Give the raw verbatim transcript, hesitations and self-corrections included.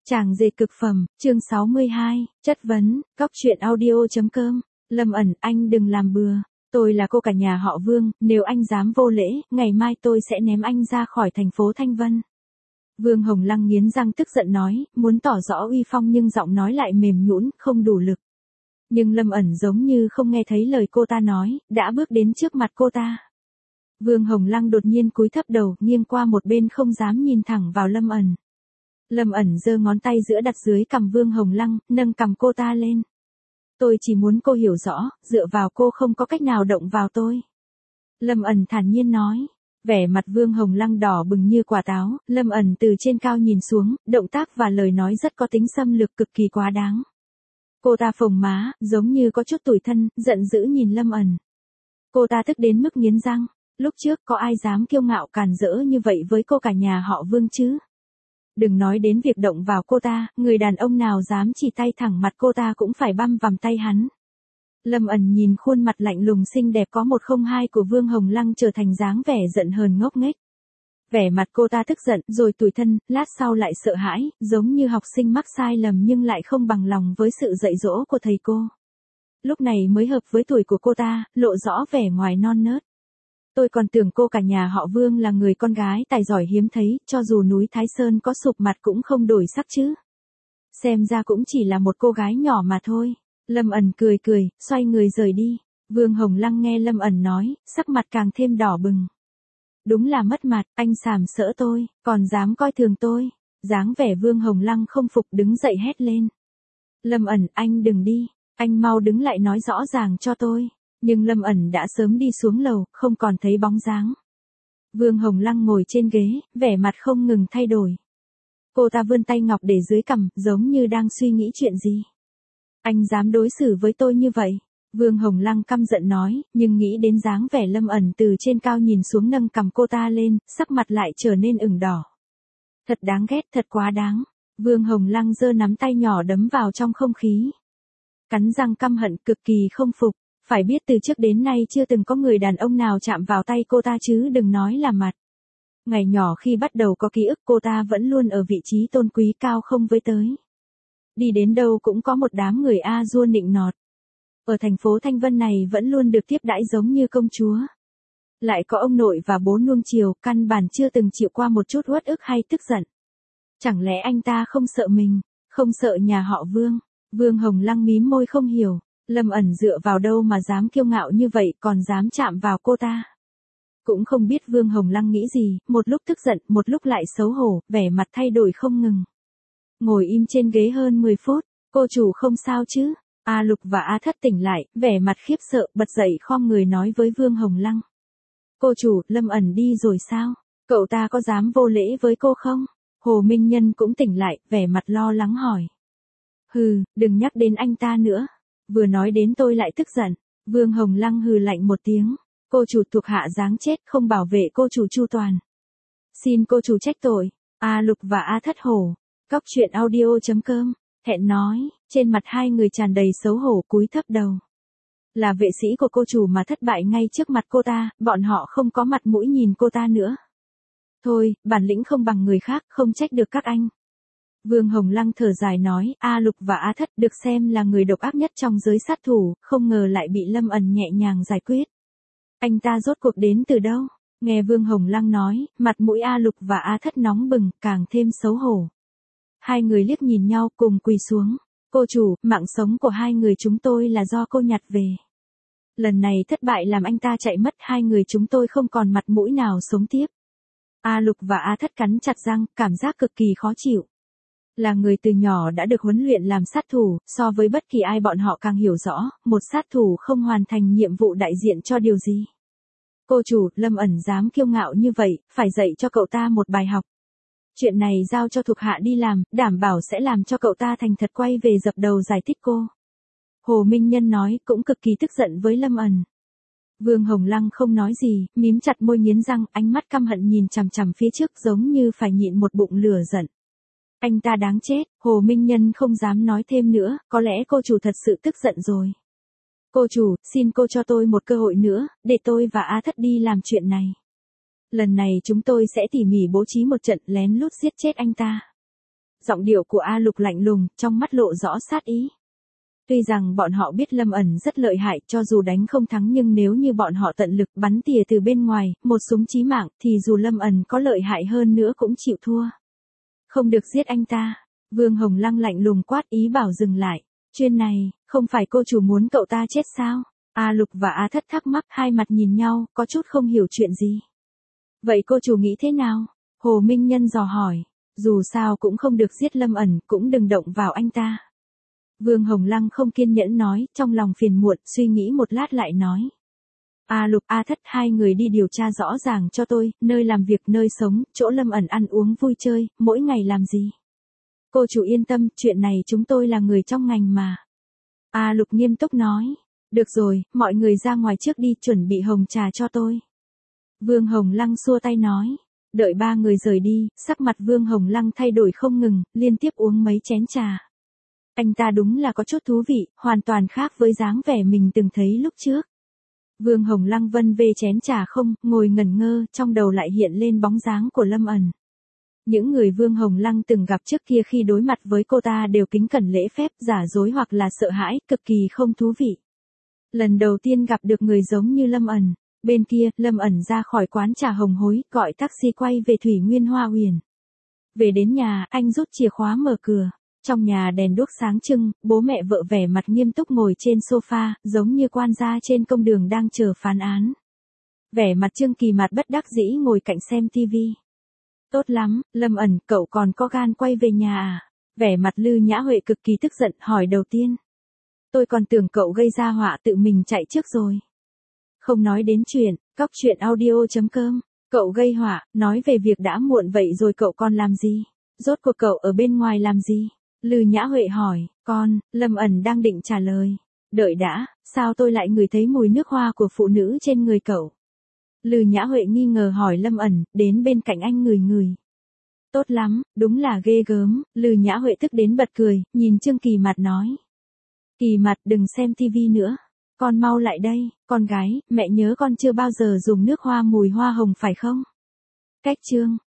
Chàng dệt cực phẩm, chương sáu mươi hai, chất vấn, góc truyện audio.com, Lâm ẩn, anh đừng làm bừa. Tôi là cô cả nhà họ Vương, nếu anh dám vô lễ, ngày mai tôi sẽ ném anh ra khỏi thành phố Thanh Vân. Vương Hồng Lăng nghiến răng tức giận nói, muốn tỏ rõ uy phong nhưng giọng nói lại mềm nhũn, không đủ lực. Nhưng Lâm ẩn giống như không nghe thấy lời cô ta nói, đã bước đến trước mặt cô ta. Vương Hồng Lăng đột nhiên cúi thấp đầu, nghiêng qua một bên không dám nhìn thẳng vào Lâm ẩn. Lâm ẩn giơ ngón tay giữa đặt dưới cằm Vương Hồng Lăng, nâng cằm cô ta lên. Tôi chỉ muốn cô hiểu rõ, dựa vào cô không có cách nào động vào tôi. Lâm ẩn thản nhiên nói. Vẻ mặt Vương Hồng Lăng đỏ bừng như quả táo, Lâm ẩn từ trên cao nhìn xuống, động tác và lời nói rất có tính xâm lược cực kỳ quá đáng. Cô ta phồng má, giống như có chút tủi thân, giận dữ nhìn Lâm ẩn. Cô ta tức đến mức nghiến răng, lúc trước có ai dám kiêu ngạo càn rỡ như vậy với cô cả nhà họ Vương chứ? Đừng nói đến việc động vào cô ta, người đàn ông nào dám chỉ tay thẳng mặt cô ta cũng phải băm vằm tay hắn. Lâm ẩn nhìn khuôn mặt lạnh lùng xinh đẹp có một không hai của Vương Hồng Lăng trở thành dáng vẻ giận hờn ngốc nghếch. Vẻ mặt cô ta tức giận, rồi tủi thân, lát sau lại sợ hãi, giống như học sinh mắc sai lầm nhưng lại không bằng lòng với sự dạy dỗ của thầy cô. Lúc này mới hợp với tuổi của cô ta, lộ rõ vẻ ngoài non nớt. Tôi còn tưởng cô cả nhà họ Vương là người con gái tài giỏi hiếm thấy, cho dù núi Thái Sơn có sụp mặt cũng không đổi sắc chứ. Xem ra cũng chỉ là một cô gái nhỏ mà thôi. Lâm ẩn cười cười, xoay người rời đi. Vương Hồng Lăng nghe Lâm ẩn nói, sắc mặt càng thêm đỏ bừng. Đúng là mất mặt, anh sàm sỡ tôi, còn dám coi thường tôi. Dáng vẻ Vương Hồng Lăng không phục đứng dậy hét lên. Lâm ẩn, anh đừng đi, anh mau đứng lại nói rõ ràng cho tôi. Nhưng Lâm ẩn đã sớm đi xuống lầu, không còn thấy bóng dáng. Vương Hồng Lăng ngồi trên ghế, vẻ mặt không ngừng thay đổi. Cô ta vươn tay ngọc để dưới cằm, giống như đang suy nghĩ chuyện gì. Anh dám đối xử với tôi như vậy? Vương Hồng Lăng căm giận nói, nhưng nghĩ đến dáng vẻ Lâm ẩn từ trên cao nhìn xuống nâng cằm cô ta lên, sắc mặt lại trở nên ửng đỏ. Thật đáng ghét, thật quá đáng. Vương Hồng Lăng giơ nắm tay nhỏ đấm vào trong không khí. Cắn răng căm hận cực kỳ không phục. Phải biết từ trước đến nay chưa từng có người đàn ông nào chạm vào tay cô ta chứ đừng nói là mặt. Ngày nhỏ khi bắt đầu có ký ức cô ta vẫn luôn ở vị trí tôn quý cao không với tới. Đi đến đâu cũng có một đám người a dua nịnh nọt. Ở thành phố Thanh Vân này vẫn luôn được tiếp đãi giống như công chúa. Lại có ông nội và bố nuông chiều, căn bản chưa từng chịu qua một chút uất ức hay tức giận. Chẳng lẽ anh ta không sợ mình, không sợ nhà họ Vương? Vương Hồng Lăng mím môi không hiểu. Lâm ẩn dựa vào đâu mà dám kiêu ngạo như vậy còn dám chạm vào cô ta. Cũng không biết Vương Hồng Lăng nghĩ gì, một lúc tức giận, một lúc lại xấu hổ, vẻ mặt thay đổi không ngừng. Ngồi im trên ghế hơn mười phút, cô chủ không sao chứ? A Lục và A Thất tỉnh lại, vẻ mặt khiếp sợ, bật dậy khom người nói với Vương Hồng Lăng. Cô chủ, Lâm ẩn đi rồi sao? Cậu ta có dám vô lễ với cô không? Hồ Minh Nhân cũng tỉnh lại, vẻ mặt lo lắng hỏi. Hừ, đừng nhắc đến anh ta nữa. Vừa nói đến tôi lại tức giận. Vương Hồng Lăng hừ lạnh một tiếng. Cô chủ thuộc hạ giáng chết không bảo vệ cô chủ chu toàn. Xin cô chủ trách tội. A Lục và A Thất hổ. Góc truyện audio.com. Hẹn nói, trên mặt hai người tràn đầy xấu hổ cúi thấp đầu. Là vệ sĩ của cô chủ mà thất bại ngay trước mặt cô ta, bọn họ không có mặt mũi nhìn cô ta nữa. Thôi, bản lĩnh không bằng người khác, không trách được các anh. Vương Hồng Lăng thở dài nói, A Lục và A Thất được xem là người độc ác nhất trong giới sát thủ, không ngờ lại bị Lâm ẩn nhẹ nhàng giải quyết. Anh ta rốt cuộc đến từ đâu? Nghe Vương Hồng Lăng nói, mặt mũi A Lục và A Thất nóng bừng, càng thêm xấu hổ. Hai người liếc nhìn nhau cùng quỳ xuống. Cô chủ, mạng sống của hai người chúng tôi là do cô nhặt về. Lần này thất bại làm anh ta chạy mất, hai người chúng tôi không còn mặt mũi nào sống tiếp. A Lục và A Thất cắn chặt răng, cảm giác cực kỳ khó chịu. Là người từ nhỏ đã được huấn luyện làm sát thủ, so với bất kỳ ai bọn họ càng hiểu rõ, một sát thủ không hoàn thành nhiệm vụ đại diện cho điều gì. Cô chủ, Lâm ẩn dám kiêu ngạo như vậy, phải dạy cho cậu ta một bài học. Chuyện này giao cho thuộc hạ đi làm, đảm bảo sẽ làm cho cậu ta thành thật quay về dập đầu giải thích cô. Hồ Minh Nhân nói, cũng cực kỳ tức giận với Lâm ẩn. Vương Hồng Lăng không nói gì, mím chặt môi nghiến răng, ánh mắt căm hận nhìn chằm chằm phía trước giống như phải nhịn một bụng lửa giận. Anh ta đáng chết, Hồ Minh Nhân không dám nói thêm nữa, có lẽ cô chủ thật sự tức giận rồi. Cô chủ, xin cô cho tôi một cơ hội nữa, để tôi và A Thất đi làm chuyện này. Lần này chúng tôi sẽ tỉ mỉ bố trí một trận lén lút giết chết anh ta. Giọng điệu của A Lục lạnh lùng, trong mắt lộ rõ sát ý. Tuy rằng bọn họ biết Lâm ẩn rất lợi hại, cho dù đánh không thắng nhưng nếu như bọn họ tận lực bắn tỉa từ bên ngoài, một súng chí mạng, thì dù Lâm ẩn có lợi hại hơn nữa cũng chịu thua. Không được giết anh ta. Vương Hồng Lăng lạnh lùng quát, ý bảo dừng lại. Chuyện này, không phải cô chủ muốn cậu ta chết sao? A Lục và A Thất thắc mắc, hai mặt nhìn nhau, có chút không hiểu chuyện gì. Vậy cô chủ nghĩ thế nào? Hồ Minh Nhân dò hỏi. Dù sao cũng không được giết Lâm ẩn, cũng đừng động vào anh ta. Vương Hồng Lăng không kiên nhẫn nói, trong lòng phiền muộn, suy nghĩ một lát lại nói. A Lục, A Thất, hai người đi điều tra rõ ràng cho tôi, nơi làm việc, nơi sống, chỗ Lâm ẩn ăn uống vui chơi, mỗi ngày làm gì. Cô chủ yên tâm, chuyện này chúng tôi là người trong ngành mà. A Lục nghiêm túc nói. Được rồi, mọi người ra ngoài trước đi, chuẩn bị hồng trà cho tôi. Vương Hồng Lăng xua tay nói. Đợi ba người rời đi, sắc mặt Vương Hồng Lăng thay đổi không ngừng, liên tiếp uống mấy chén trà. Anh ta đúng là có chút thú vị, hoàn toàn khác với dáng vẻ mình từng thấy lúc trước. Vương Hồng Lăng vân vê chén trà không, ngồi ngẩn ngơ, trong đầu lại hiện lên bóng dáng của Lâm ẩn. Những người Vương Hồng Lăng từng gặp trước kia khi đối mặt với cô ta đều kính cẩn lễ phép, giả dối hoặc là sợ hãi, cực kỳ không thú vị. Lần đầu tiên gặp được người giống như Lâm ẩn. Bên kia, Lâm ẩn ra khỏi quán trà hồng hối, gọi taxi quay về Thủy Nguyên Hoa Huyền. Về đến nhà, anh rút chìa khóa mở cửa. Trong nhà đèn đuốc sáng trưng, bố mẹ vợ vẻ mặt nghiêm túc ngồi trên sofa, giống như quan gia trên công đường đang chờ phán án. Vẻ mặt Trương Kỳ Mạt bất đắc dĩ ngồi cạnh xem tivi. Tốt lắm, Lâm ẩn, cậu còn có gan quay về nhà à? Vẻ mặt Lư Nhã Huệ cực kỳ tức giận, hỏi đầu tiên. Tôi còn tưởng cậu gây ra họa tự mình chạy trước rồi. Không nói đến chuyện, cóc truyện audio chấm com. Cậu gây họa, nói về việc đã muộn vậy rồi cậu còn làm gì? Rốt cuộc cậu ở bên ngoài làm gì? Lư Nhã Huệ hỏi, con, Lâm ẩn đang định trả lời. Đợi đã, sao tôi lại ngửi thấy mùi nước hoa của phụ nữ trên người cậu? Lư Nhã Huệ nghi ngờ hỏi Lâm ẩn, đến bên cạnh anh ngửi ngửi. Tốt lắm, đúng là ghê gớm, Lư Nhã Huệ tức đến bật cười, nhìn Trương Kỳ Mạt nói. Kỳ Mạt đừng xem tivi nữa. Con mau lại đây, con gái, mẹ nhớ con chưa bao giờ dùng nước hoa mùi hoa hồng phải không? Cách chương.